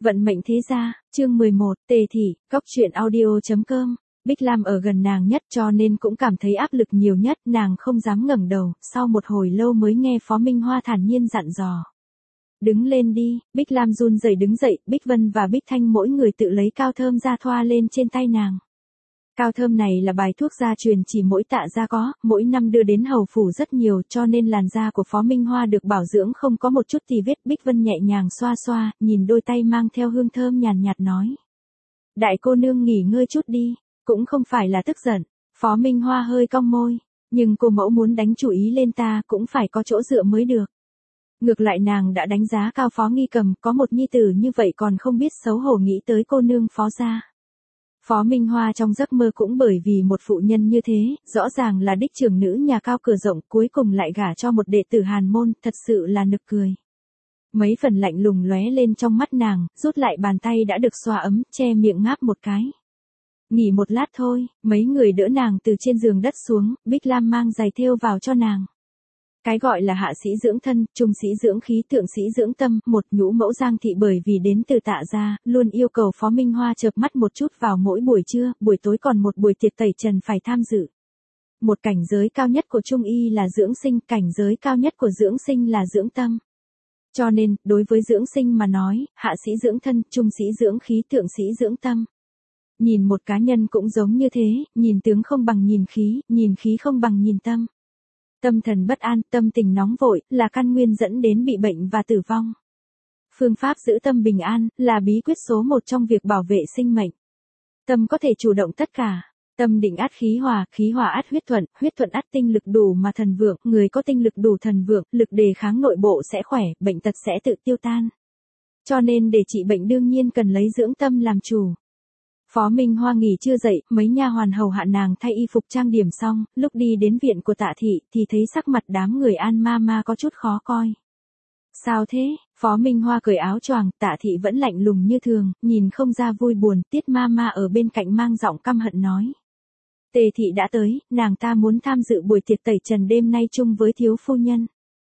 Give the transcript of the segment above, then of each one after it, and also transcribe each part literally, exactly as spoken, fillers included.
Vận mệnh thế gia, chương mười một, Tề Thị, Góc truyện audio chấm com. Bích Lam ở gần nàng nhất cho nên cũng cảm thấy áp lực nhiều nhất, nàng không dám ngẩng đầu, sau một hồi lâu mới nghe Phó Minh Hoa thản nhiên dặn dò. Đứng lên đi, Bích Lam run rẩy đứng dậy, Bích Vân và Bích Thanh mỗi người tự lấy cao thơm ra thoa lên trên tay nàng. Cao thơm này là bài thuốc gia truyền chỉ mỗi Tạ gia có, mỗi năm đưa đến hầu phủ rất nhiều cho nên làn da của Phó Minh Hoa được bảo dưỡng không có một chút tì vết. Bích Vân nhẹ nhàng xoa xoa, nhìn đôi tay mang theo hương thơm nhàn nhạt nói. Đại cô nương nghỉ ngơi chút đi, cũng không phải là tức giận. Phó Minh Hoa hơi cong môi, nhưng cô mẫu muốn đánh chủ ý lên ta cũng phải có chỗ dựa mới được. Ngược lại nàng đã đánh giá cao Phó Nghi Cầm, có một nhi tử như vậy còn không biết xấu hổ nghĩ tới cô nương Phó gia. Phó Minh Hoa trong giấc mơ cũng bởi vì một phụ nhân như thế, rõ ràng là đích trưởng nữ nhà cao cửa rộng, cuối cùng lại gả cho một đệ tử hàn môn, thật sự là nực cười. Mấy phần lạnh lùng lóe lên trong mắt nàng, rút lại bàn tay đã được xoa ấm, che miệng ngáp một cái. Nghỉ một lát thôi, mấy người đỡ nàng từ trên giường đất xuống, Bích Lam mang giày thêu vào cho nàng. Cái gọi là hạ sĩ dưỡng thân, trung sĩ dưỡng khí, thượng sĩ dưỡng tâm, một nhũ mẫu Giang Thị bởi vì đến từ Tạ gia, luôn yêu cầu Phó Minh Hoa chợp mắt một chút vào mỗi buổi trưa, buổi tối còn một buổi tiệc tẩy trần phải tham dự. Một cảnh giới cao nhất của trung y là dưỡng sinh, cảnh giới cao nhất của dưỡng sinh là dưỡng tâm. Cho nên, đối với dưỡng sinh mà nói, hạ sĩ dưỡng thân, trung sĩ dưỡng khí, thượng sĩ dưỡng tâm. Nhìn một cá nhân cũng giống như thế, nhìn tướng không bằng nhìn khí, nhìn khí không bằng nhìn tâm. Tâm thần bất an, tâm tình nóng vội, là căn nguyên dẫn đến bị bệnh và tử vong. Phương pháp giữ tâm bình an, là bí quyết số một trong việc bảo vệ sinh mệnh. Tâm có thể chủ động tất cả. Tâm định át khí hòa, khí hòa át huyết thuận, huyết thuận át tinh lực đủ mà thần vượng, người có tinh lực đủ thần vượng, lực đề kháng nội bộ sẽ khỏe, bệnh tật sẽ tự tiêu tan. Cho nên để trị bệnh đương nhiên cần lấy dưỡng tâm làm chủ. Phó Minh Hoa nghỉ chưa dậy, mấy nha hoàn hầu hạ nàng thay y phục trang điểm xong, lúc đi đến viện của Tạ Thị thì thấy sắc mặt đám người An ma ma có chút khó coi. Sao thế? Phó Minh Hoa cởi áo choàng, Tạ Thị vẫn lạnh lùng như thường, nhìn không ra vui buồn, Tiết ma ma ở bên cạnh mang giọng căm hận nói. Tề Thị đã tới, nàng ta muốn tham dự buổi tiệc tẩy trần đêm nay chung với thiếu phu nhân.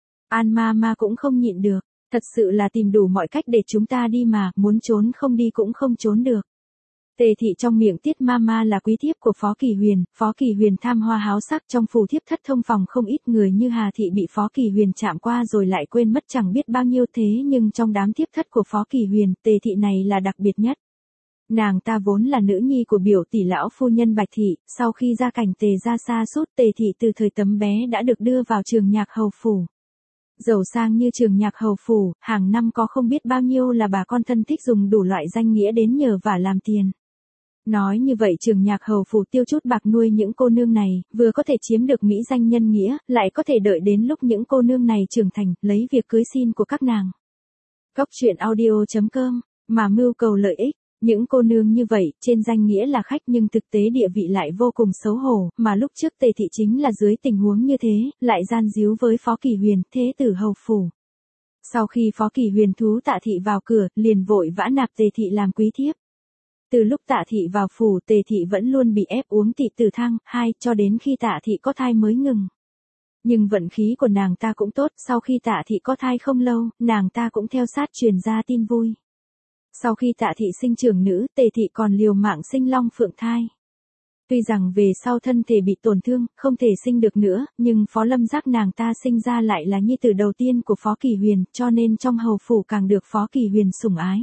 An ma ma cũng không nhịn được, thật sự là tìm đủ mọi cách để chúng ta đi mà, muốn trốn không đi cũng không trốn được. Tề Thị trong miệng Tiết ma ma là quý thiếp của Phó Kỳ Huyền, Phó Kỳ Huyền tham hoa háo sắc, trong phủ thiếp thất thông phòng không ít người như Hà Thị bị Phó Kỳ Huyền chạm qua rồi lại quên mất chẳng biết bao nhiêu, thế nhưng trong đám thiếp thất của Phó Kỳ Huyền, Tề Thị này là đặc biệt nhất. Nàng ta vốn là nữ nhi của biểu tỷ lão phu nhân Bạch Thị, sau khi gia cảnh Tề gia sa sút, Tề Thị từ thời tấm bé đã được đưa vào trường nhạc hầu phủ. Giàu sang như trường nhạc hầu phủ, hàng năm có không biết bao nhiêu là bà con thân thích dùng đủ loại danh nghĩa đến nhờ vả làm tiền. Nói như vậy trường nhạc hầu phủ tiêu chút bạc nuôi những cô nương này, vừa có thể chiếm được mỹ danh nhân nghĩa, lại có thể đợi đến lúc những cô nương này trưởng thành, lấy việc cưới xin của các nàng. Góc truyện audio chấm com, mà mưu cầu lợi ích. Những cô nương như vậy, trên danh nghĩa là khách nhưng thực tế địa vị lại vô cùng xấu hổ, mà lúc trước Tề Thị chính là dưới tình huống như thế, lại gian díu với Phó Kỳ Huyền, thế tử hầu phủ. Sau khi Phó Kỳ Huyền thú Tạ Thị vào cửa, liền vội vã nạp Tề Thị làm quý thiếp. Từ lúc Tạ Thị vào phủ, Tề Thị vẫn luôn bị ép uống thị tử thang, hai, cho đến khi Tạ Thị có thai mới ngừng. Nhưng vận khí của nàng ta cũng tốt, sau khi Tạ Thị có thai không lâu, nàng ta cũng theo sát truyền ra tin vui. Sau khi Tạ Thị sinh trưởng nữ, Tề Thị còn liều mạng sinh long phượng thai. Tuy rằng về sau thân thể bị tổn thương, không thể sinh được nữa, nhưng Phó Lâm Giác nàng ta sinh ra lại là nhi tử đầu tiên của Phó Kỳ Huyền, cho nên trong hầu phủ càng được Phó Kỳ Huyền sủng ái.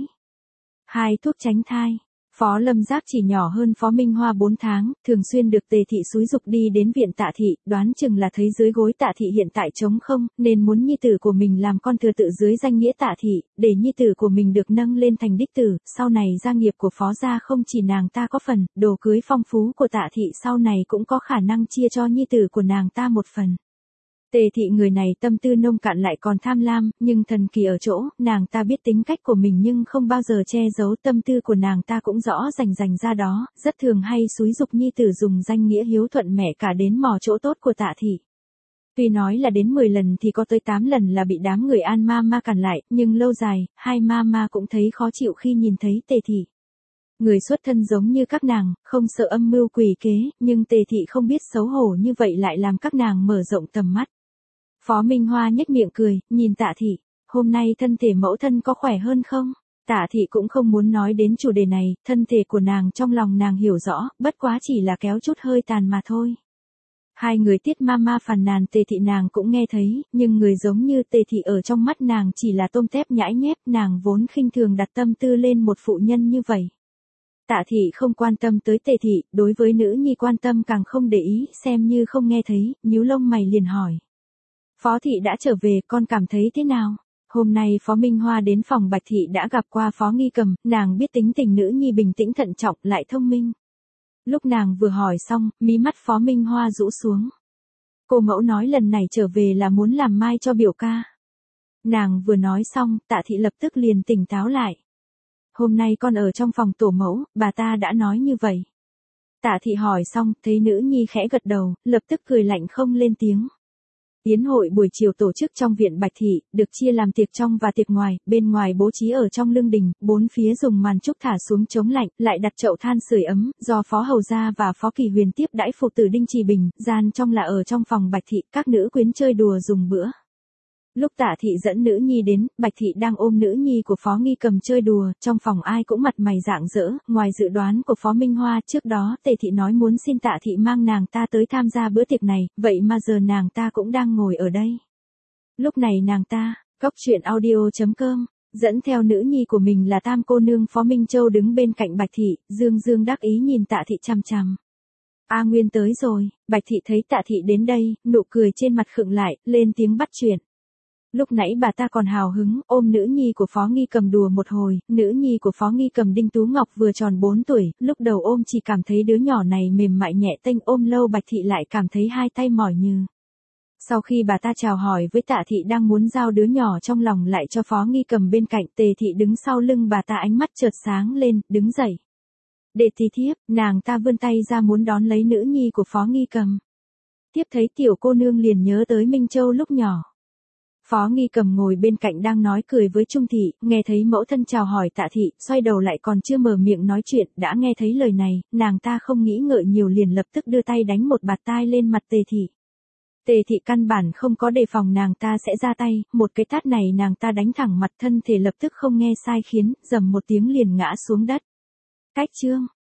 Hai, thuốc tránh thai. Phó Lâm Giác chỉ nhỏ hơn Phó Minh Hoa bốn tháng, thường xuyên được Tề Thị xúi giục đi đến viện Tạ Thị, đoán chừng là thấy dưới gối Tạ Thị hiện tại trống không, nên muốn nhi tử của mình làm con thừa tự dưới danh nghĩa Tạ Thị, để nhi tử của mình được nâng lên thành đích tử, sau này gia nghiệp của Phó gia không chỉ nàng ta có phần, đồ cưới phong phú của Tạ Thị sau này cũng có khả năng chia cho nhi tử của nàng ta một phần. Tề Thị người này tâm tư nông cạn lại còn tham lam, nhưng thần kỳ ở chỗ, nàng ta biết tính cách của mình nhưng không bao giờ che giấu tâm tư của nàng ta cũng rõ rành rành ra đó, rất thường hay xúi giục nhi tử dùng danh nghĩa hiếu thuận mẹ cả đến mò chỗ tốt của Tạ Thị. Tuy nói là đến mười lần thì có tới tám lần là bị đám người An ma ma cản lại, nhưng lâu dài, hai ma ma cũng thấy khó chịu khi nhìn thấy Tề Thị. Người xuất thân giống như các nàng, không sợ âm mưu quỷ kế, nhưng Tề Thị không biết xấu hổ như vậy lại làm các nàng mở rộng tầm mắt. Phó Minh Hoa nhếch miệng cười, nhìn Tạ Thị, hôm nay thân thể mẫu thân có khỏe hơn không? Tạ thị cũng không muốn nói đến chủ đề này, thân thể của nàng trong lòng nàng hiểu rõ, bất quá chỉ là kéo chút hơi tàn mà thôi. Hai người Tiết Mama phàn nàn Tề thị nàng cũng nghe thấy, nhưng người giống như Tề thị ở trong mắt nàng chỉ là tôm tép nhãi nhép, nàng vốn khinh thường đặt tâm tư lên một phụ nhân như vậy. Tạ thị không quan tâm tới Tề thị, đối với nữ nhi quan tâm càng không để ý, xem như không nghe thấy, nhíu lông mày liền hỏi. Phó thị đã trở về, con cảm thấy thế nào? Hôm nay Phó Minh Hoa đến phòng Bạch thị đã gặp qua Phó Nghi Cầm, nàng biết tính tình nữ nhi bình tĩnh thận trọng lại thông minh. Lúc nàng vừa hỏi xong, mí mắt Phó Minh Hoa rũ xuống. Cô mẫu nói lần này trở về là muốn làm mai cho biểu ca. Nàng vừa nói xong, Tạ thị lập tức liền tỉnh táo lại. Hôm nay con ở trong phòng tổ mẫu, bà ta đã nói như vậy. Tạ thị hỏi xong, thấy nữ nhi khẽ gật đầu, lập tức cười lạnh không lên tiếng. Yến hội buổi chiều tổ chức trong viện Bạch thị, được chia làm tiệc trong và tiệc ngoài, bên ngoài bố trí ở trong lương đình, bốn phía dùng màn trúc thả xuống chống lạnh, lại đặt chậu than sưởi ấm, do Phó Hầu Gia và Phó Kỳ Huyền tiếp đãi phụ tử Đinh Trì Bình, gian trong là ở trong phòng Bạch thị, các nữ quyến chơi đùa dùng bữa. Lúc Tạ thị dẫn nữ nhi đến, Bạch thị đang ôm nữ nhi của Phó Nghi Cầm chơi đùa, trong phòng ai cũng mặt mày rạng rỡ, ngoài dự đoán của Phó Minh Hoa, trước đó Tề thị nói muốn xin Tạ thị mang nàng ta tới tham gia bữa tiệc này, vậy mà giờ nàng ta cũng đang ngồi ở đây. Lúc này nàng ta, góc truyện audio chấm com, dẫn theo nữ nhi của mình là tam cô nương Phó Minh Châu đứng bên cạnh Bạch thị, dương dương đắc ý nhìn Tạ thị chằm chằm. A Nguyên tới rồi, Bạch thị thấy Tạ thị đến đây, nụ cười trên mặt khựng lại, lên tiếng bắt chuyện. Lúc nãy bà ta còn hào hứng, ôm nữ nhi của Phó Nghi Cầm đùa một hồi, nữ nhi của Phó Nghi Cầm Đinh Tú Ngọc vừa tròn bốn tuổi, lúc đầu ôm chỉ cảm thấy đứa nhỏ này mềm mại nhẹ tênh, ôm lâu Bạch thị lại cảm thấy hai tay mỏi nhừ. Sau khi bà ta chào hỏi với Tạ thị đang muốn giao đứa nhỏ trong lòng lại cho Phó Nghi Cầm bên cạnh, Tề thị đứng sau lưng bà ta ánh mắt chợt sáng lên, đứng dậy. Để tí thiếp, nàng ta vươn tay ra muốn đón lấy nữ nhi của Phó Nghi Cầm. Tiếp thấy tiểu cô nương liền nhớ tới Minh Châu lúc nhỏ. Phó Nghi Cầm ngồi bên cạnh đang nói cười với Trung thị, nghe thấy mẫu thân chào hỏi Tạ thị, xoay đầu lại còn chưa mở miệng nói chuyện, đã nghe thấy lời này, nàng ta không nghĩ ngợi nhiều liền lập tức đưa tay đánh một bạt tai lên mặt Tề thị. Tề thị căn bản không có đề phòng nàng ta sẽ ra tay, một cái tát này nàng ta đánh thẳng mặt, thân thể lập tức không nghe sai khiến, rầm một tiếng liền ngã xuống đất. Cách chương